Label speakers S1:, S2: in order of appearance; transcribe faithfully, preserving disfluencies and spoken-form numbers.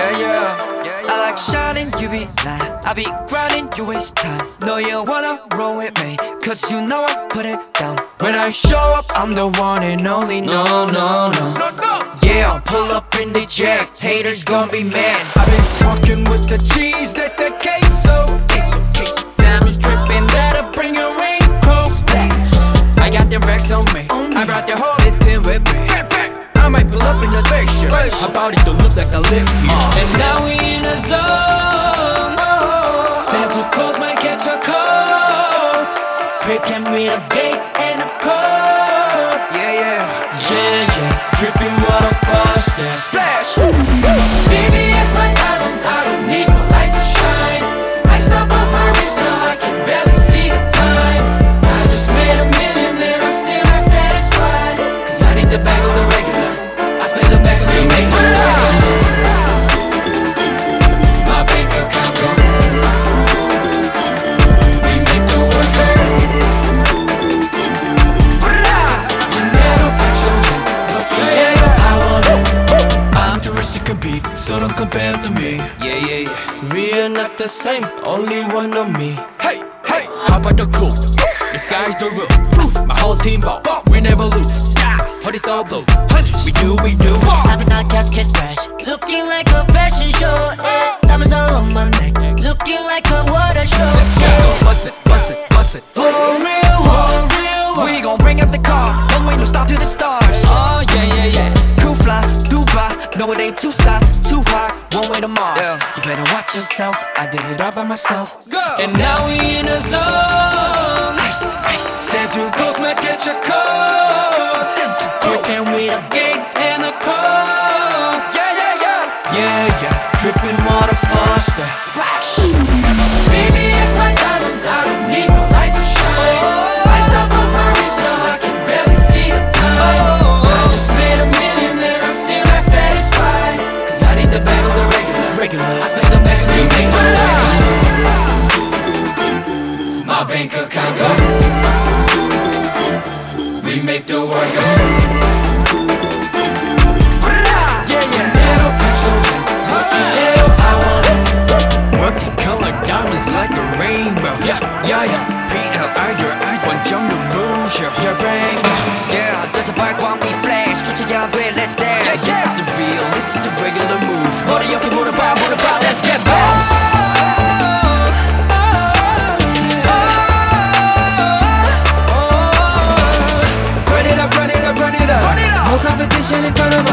S1: Yeah, yeah, yeah, yeah. I like shining, you be lying. I be grinding, you waste time. No, you wanna roll with me, cause you know I put it down. When I show up, I'm the one and only. No, no, no, no, no. Yeah, pull up in the jack. Haters gon' be mad.
S2: I've been fucking with the cheese, that's the queso.
S1: Queso, queso. Diamonds dripping, better bring your raincoat. Splash. I got them racks on me. I brought the whole thing with me. I might pull up in the picture. My body don't look like I live here. uh. And now we in a zone. Stand too close, might catch a cold. Crib came with a gate and a code. Yeah, yeah, yeah, yeah. Dripping water faucet. Splash. Baby, it's my diamonds. I don't need no light to shine. I stop off my wrist now, I can barely see the time. I just made a million and I'm still not satisfied. Cause I need the bag of the regular. I spend the bag of the regular. My bank account go. We make the world go. You never put so yeah, I want it. I'm too rich to compete, so don't compare to me. Yeah, yeah, yeah. We are not the same, only one of me. Hey, hey, how about the cool? The sky's the roof. My whole team ball, we never lose. Party so blue, we do, we do.
S3: Popping out casket fresh, looking like a fashion show. Eh, diamonds all on my neck, looking like a water show.
S1: Let's go, bust it, bust it, bust it. For real, for real. We gon' bring up the car, one way no stop to the stars. Oh yeah, yeah, yeah. Cool fly, Dubai, no it ain't two sides, too hot, one way to Mars. Yeah. You better watch yourself, I did it all by myself. Go. And now we in a zone. Ice, ice.
S2: Stand too close, might catch a cold.
S1: Dripping with a gate and a code. Yeah, yeah, yeah. Yeah, yeah. Dripping water faucet. Splash. Baby, it's my diamonds. I don't need no light to shine. I stop off my wrist now, I can barely see the time. I just made a million and I'm still not satisfied. Cause I need the bag of the regular. Regular. I spend the bag of the regular. My bank account go. We make the world go. Multicolored diamonds like a rainbow. Yeah, yeah, yeah. P L I your eyes 완전 눈부셔. Your brain. Yeah, 저저 발광 we flash. 초췌한 돼, let's dance. This is the real, this is the regular move. 머리 옆에 물어봐, 물어봐, let's get back.
S2: Run it up, run it up, run it up.
S1: No competition in front of us.